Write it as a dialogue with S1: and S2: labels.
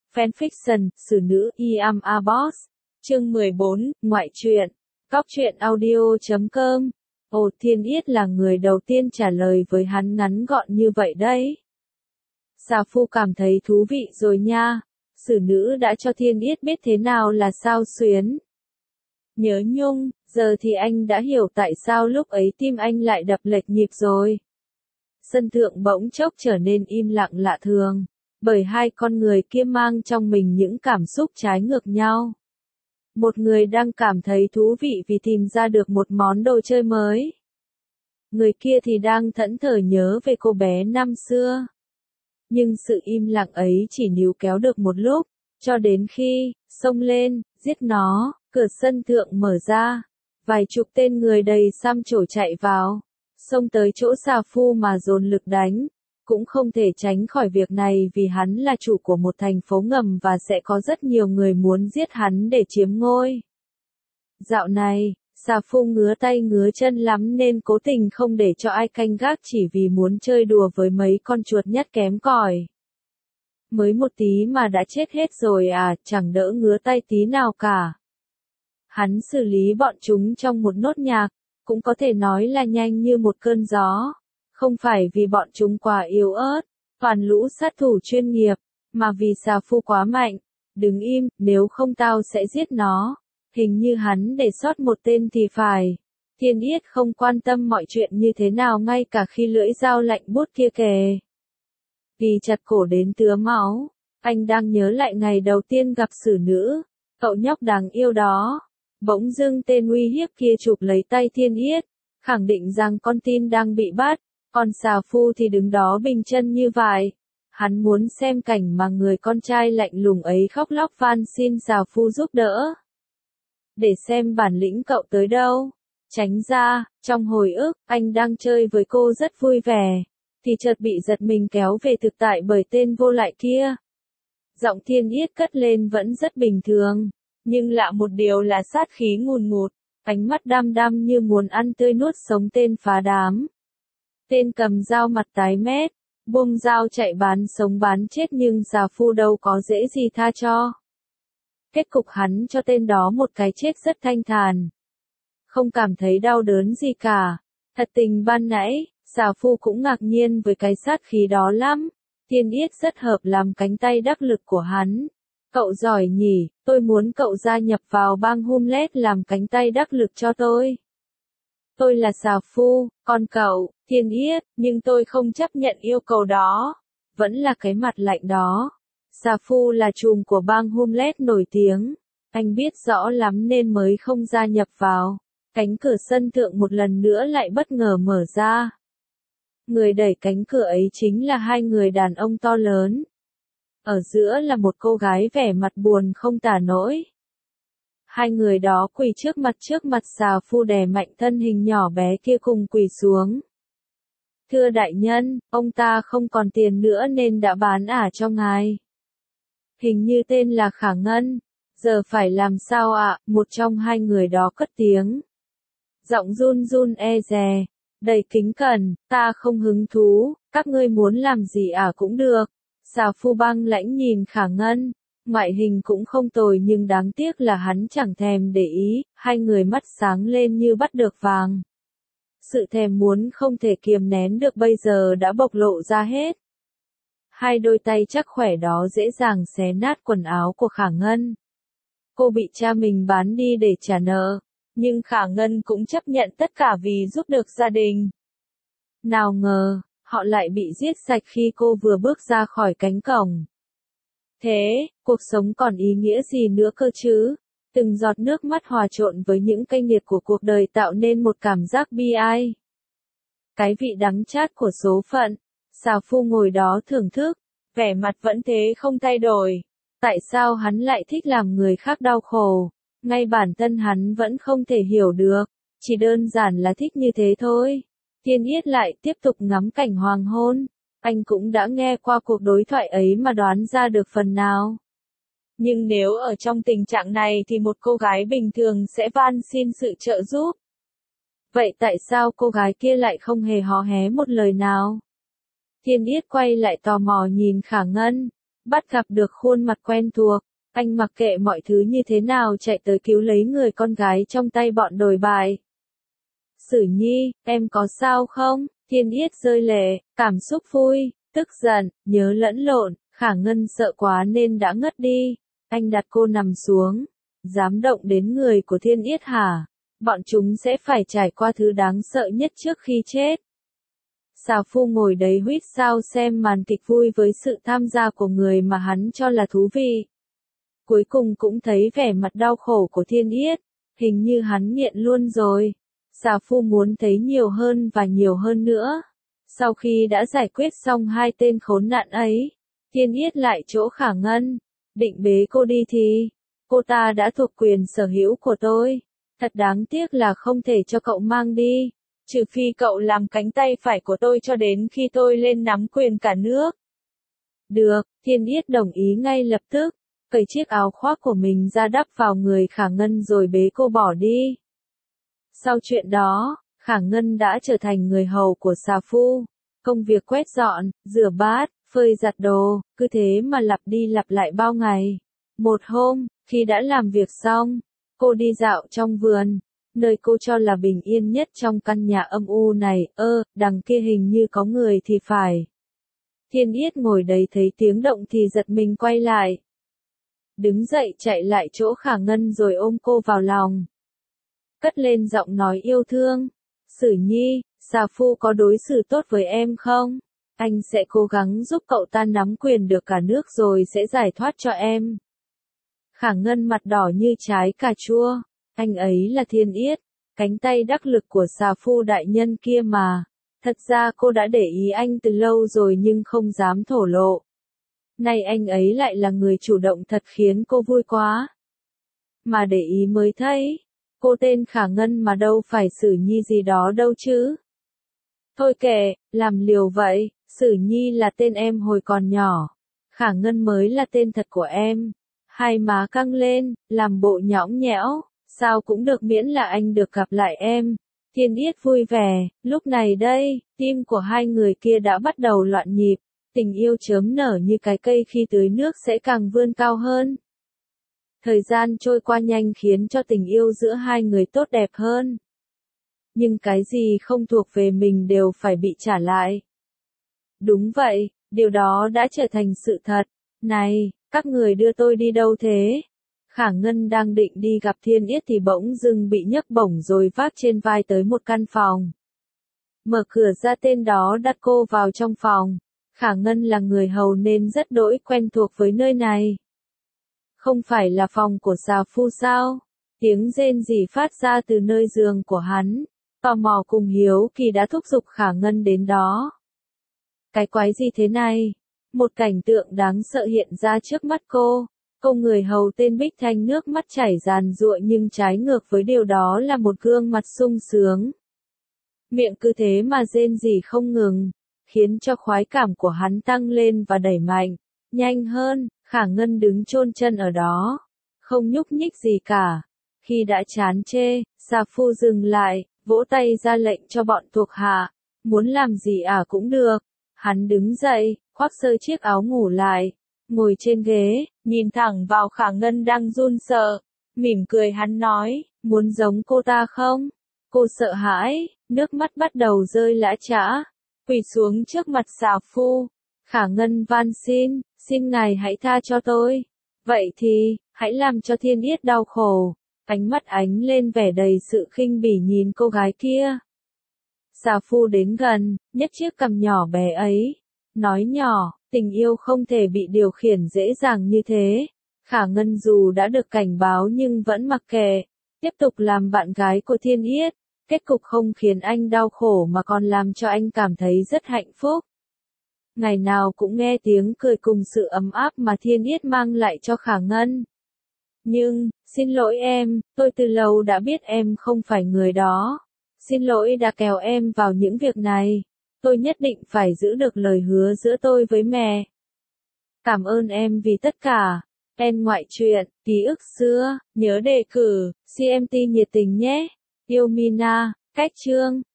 S1: Fanfiction, Xử nữ I am a boss. Chương 14, Ngoại truyện. Cóc truyện audio.com. Ồ, Thiên Yết là người đầu tiên trả lời với hắn ngắn gọn như vậy đấy. Xà Phu cảm thấy thú vị rồi nha. Xử nữ đã cho Thiên Yết biết thế nào là sao xuyến. Nhớ nhung, giờ thì anh đã hiểu tại sao lúc ấy tim anh lại đập lệch nhịp rồi. Sân thượng bỗng chốc trở nên im lặng lạ thường, bởi hai con người kia mang trong mình những cảm xúc trái ngược nhau. Một người đang cảm thấy thú vị vì tìm ra được một món đồ chơi mới. Người kia thì đang thẫn thờ nhớ về cô bé năm xưa. Nhưng sự im lặng ấy chỉ níu kéo được một lúc, cho đến khi, xông lên, giết nó, cửa sân thượng mở ra. Vài chục tên người đầy xăm trổ chạy vào, xông tới chỗ Xà Phu mà dồn lực đánh. Cũng không thể tránh khỏi việc này vì hắn là chủ của một thành phố ngầm và sẽ có rất nhiều người muốn giết hắn để chiếm ngôi. Dạo này, Xà Phu ngứa tay ngứa chân lắm nên cố tình không để cho ai canh gác chỉ vì muốn chơi đùa với mấy con chuột nhắt kém cỏi. Mới một tí mà đã chết hết rồi à, chẳng đỡ ngứa tay tí nào cả. Hắn xử lý bọn chúng trong một nốt nhạc, cũng có thể nói là nhanh như một cơn gió. Không phải vì bọn chúng quá yếu ớt, toàn lũ sát thủ chuyên nghiệp, mà vì Xà Phu quá mạnh. Đứng im, nếu không tao sẽ giết nó. Hình như hắn để sót một tên thì phải. Thiên Yết không quan tâm mọi chuyện như thế nào ngay cả khi lưỡi dao lạnh buốt kia kề. Vì chặt cổ đến tứa máu, anh đang nhớ lại ngày đầu tiên gặp xử nữ, cậu nhóc đáng yêu đó. Bỗng dưng tên uy hiếp kia chụp lấy tay Thiên Yết, khẳng định rằng con tin đang bị bắt. Còn Xà Phu thì đứng đó bình chân như vậy. Hắn muốn xem cảnh mà người con trai lạnh lùng ấy khóc lóc van xin Xà Phu giúp đỡ. Để xem bản lĩnh cậu tới đâu. Tránh ra, trong hồi ức, anh đang chơi với cô rất vui vẻ. Thì chợt bị giật mình kéo về thực tại bởi tên vô lại kia. Giọng Thiên Yết cất lên vẫn rất bình thường. Nhưng lạ một điều là sát khí ngùn ngụt. Ánh mắt đăm đăm như muốn ăn tươi nuốt sống tên phá đám. Tên cầm dao mặt tái mét, buông dao chạy bán sống bán chết nhưng Xà Phu đâu có dễ gì tha cho. Kết cục hắn cho tên đó một cái chết rất thanh thản. Không cảm thấy đau đớn gì cả. Thật tình ban nãy, Xà Phu cũng ngạc nhiên với cái sát khí đó lắm. Thiên Yết rất hợp làm cánh tay đắc lực của hắn. Cậu giỏi nhỉ, tôi muốn cậu gia nhập vào bang Homeless làm cánh tay đắc lực cho tôi. Tôi là Xà Phu, còn cậu, Thiên Yết, nhưng tôi không chấp nhận yêu cầu đó. Vẫn là cái mặt lạnh đó. Xà Phu là trùm của bang Homeless nổi tiếng. Anh biết rõ lắm nên mới không gia nhập vào. Cánh cửa sân thượng một lần nữa lại bất ngờ mở ra. Người đẩy cánh cửa ấy chính là hai người đàn ông to lớn. Ở giữa là một cô gái vẻ mặt buồn không tả nổi. Hai người đó quỳ trước mặt Xà Phu đè mạnh thân hình nhỏ bé kia cùng quỳ xuống. Thưa đại nhân, ông ta không còn tiền nữa nên đã bán ả cho ngài. Hình như tên là Khả Ngân. Giờ phải làm sao ạ? Một trong hai người đó cất tiếng. Giọng run run e dè, đầy kính cẩn, ta không hứng thú, các ngươi muốn làm gì cũng được. Xà Phu băng lãnh nhìn Khả Ngân. Ngoại hình cũng không tồi nhưng đáng tiếc là hắn chẳng thèm để ý, hai người mắt sáng lên như bắt được vàng. Sự thèm muốn không thể kiềm nén được bây giờ đã bộc lộ ra hết. Hai đôi tay chắc khỏe đó dễ dàng xé nát quần áo của Khả Ngân. Cô bị cha mình bán đi để trả nợ, nhưng Khả Ngân cũng chấp nhận tất cả vì giúp được gia đình. Nào ngờ, họ lại bị giết sạch khi cô vừa bước ra khỏi cánh cổng. Thế, cuộc sống còn ý nghĩa gì nữa cơ chứ? Từng giọt nước mắt hòa trộn với những cay nghiệt của cuộc đời tạo nên một cảm giác bi ai. Cái vị đắng chát của số phận. Xà Phu ngồi đó thưởng thức, vẻ mặt vẫn thế không thay đổi. Tại sao hắn lại thích làm người khác đau khổ? Ngay bản thân hắn vẫn không thể hiểu được. Chỉ đơn giản là thích như thế thôi. Thiên Yết lại tiếp tục ngắm cảnh hoàng hôn. Anh cũng đã nghe qua cuộc đối thoại ấy mà đoán ra được phần nào. Nhưng nếu ở trong tình trạng này thì một cô gái bình thường sẽ van xin sự trợ giúp. Vậy tại sao cô gái kia lại không hề hò hé một lời nào? Thiên Yết quay lại tò mò nhìn Khả Ngân. Bắt gặp được khuôn mặt quen thuộc, anh mặc kệ mọi thứ như thế nào chạy tới cứu lấy người con gái trong tay bọn đồi bại. Sử Nhi, em có sao không? Thiên Yết rơi lệ, cảm xúc vui, tức giận, nhớ lẫn lộn, Khả Ngân sợ quá nên đã ngất đi. Anh đặt cô nằm xuống. Dám động đến người của Thiên Yết hả? Bọn chúng sẽ phải trải qua thứ đáng sợ nhất trước khi chết. Xà Phu ngồi đấy huýt sáo xem màn kịch vui với sự tham gia của người mà hắn cho là thú vị. Cuối cùng cũng thấy vẻ mặt đau khổ của Thiên Yết, hình như hắn nghiện luôn rồi. Xà Phu muốn thấy nhiều hơn và nhiều hơn nữa. Sau khi đã giải quyết xong hai tên khốn nạn ấy, Thiên Yết lại chỗ Khả Ngân, định bế cô đi thì, cô ta đã thuộc quyền sở hữu của tôi. Thật đáng tiếc là không thể cho cậu mang đi, trừ phi cậu làm cánh tay phải của tôi cho đến khi tôi lên nắm quyền cả nước. Được, Thiên Yết đồng ý ngay lập tức, cởi chiếc áo khoác của mình ra đắp vào người Khả Ngân rồi bế cô bỏ đi. Sau chuyện đó, Khả Ngân đã trở thành người hầu của Xà Phu. Công việc quét dọn, rửa bát, phơi giặt đồ, cứ thế mà lặp đi lặp lại bao ngày. Một hôm, khi đã làm việc xong, cô đi dạo trong vườn, nơi cô cho là bình yên nhất trong căn nhà âm u này. Đằng kia hình như có người thì phải. Thiên Yết ngồi đấy thấy tiếng động thì giật mình quay lại. Đứng dậy chạy lại chỗ Khả Ngân rồi ôm cô vào lòng. Cất lên giọng nói yêu thương. Sử Nhi, Xà Phu có đối xử tốt với em không? Anh sẽ cố gắng giúp cậu ta nắm quyền được cả nước rồi sẽ giải thoát cho em. Khả Ngân mặt đỏ như trái cà chua. Anh ấy là Thiên Yết, cánh tay đắc lực của Xà Phu đại nhân kia mà. Thật ra cô đã để ý anh từ lâu rồi nhưng không dám thổ lộ. Nay anh ấy lại là người chủ động thật khiến cô vui quá. Mà để ý mới thấy, cô tên Khả Ngân mà đâu phải Sử Nhi gì đó đâu chứ. Thôi kệ, làm liều vậy, Sử Nhi là tên em hồi còn nhỏ. Khả Ngân mới là tên thật của em. Hai má căng lên, làm bộ nhõng nhẽo, sao cũng được miễn là anh được gặp lại em. Thiên Yết vui vẻ, lúc này đây, tim của hai người kia đã bắt đầu loạn nhịp. Tình yêu chớm nở như cái cây khi tưới nước sẽ càng vươn cao hơn. Thời gian trôi qua nhanh khiến cho tình yêu giữa hai người tốt đẹp hơn. Nhưng cái gì không thuộc về mình đều phải bị trả lại. Đúng vậy, điều đó đã trở thành sự thật. Này, các người đưa tôi đi đâu thế? Khả Ngân đang định đi gặp Thiên Yết thì bỗng dưng bị nhấc bổng rồi vác trên vai tới một căn phòng. Mở cửa ra tên đó đặt cô vào trong phòng. Khả Ngân là người hầu nên rất đỗi quen thuộc với nơi này. Không phải là phòng của Xà Phu sao? Tiếng rên rỉ phát ra từ nơi giường của hắn. Tò mò cùng hiếu kỳ đã thúc giục Khả Ngân đến đó. Cái quái gì thế này? Một cảnh tượng đáng sợ hiện ra trước mắt cô. Cô người hầu tên Bích Thanh nước mắt chảy ràn rụa nhưng trái ngược với điều đó là một gương mặt sung sướng. Miệng cứ thế mà rên rỉ không ngừng, khiến cho khoái cảm của hắn tăng lên và đẩy mạnh. Nhanh hơn, Khả Ngân đứng chôn chân ở đó, không nhúc nhích gì cả. Khi đã chán chê, Xà Phu dừng lại, vỗ tay ra lệnh cho bọn thuộc hạ. Muốn làm gì cũng được. Hắn đứng dậy, khoác sơ chiếc áo ngủ lại, ngồi trên ghế, nhìn thẳng vào Khả Ngân đang run sợ. Mỉm cười hắn nói, muốn giống cô ta không? Cô sợ hãi, nước mắt bắt đầu rơi lã chã, quỳ xuống trước mặt Xà Phu. Khả Ngân van xin ngài hãy tha cho tôi. Vậy thì, hãy làm cho Thiên Yết đau khổ. Ánh mắt ánh lên vẻ đầy sự khinh bỉ nhìn cô gái kia. Xà Phu đến gần, nhấc chiếc cằm nhỏ bé ấy. Nói nhỏ, tình yêu không thể bị điều khiển dễ dàng như thế. Khả Ngân dù đã được cảnh báo nhưng vẫn mặc kệ. Tiếp tục làm bạn gái của Thiên Yết. Kết cục không khiến anh đau khổ mà còn làm cho anh cảm thấy rất hạnh phúc. Ngày nào cũng nghe tiếng cười cùng sự ấm áp mà Thiên Yết mang lại cho Khả Ngân. Nhưng, xin lỗi em, tôi từ lâu đã biết em không phải người đó. Xin lỗi đã kéo em vào những việc này. Tôi nhất định phải giữ được lời hứa giữa tôi với mẹ. Cảm ơn em vì tất cả. Em ngoại truyện, ký ức xưa, nhớ đề cử, CMT nhiệt tình nhé. Yêu Mina, cách chương.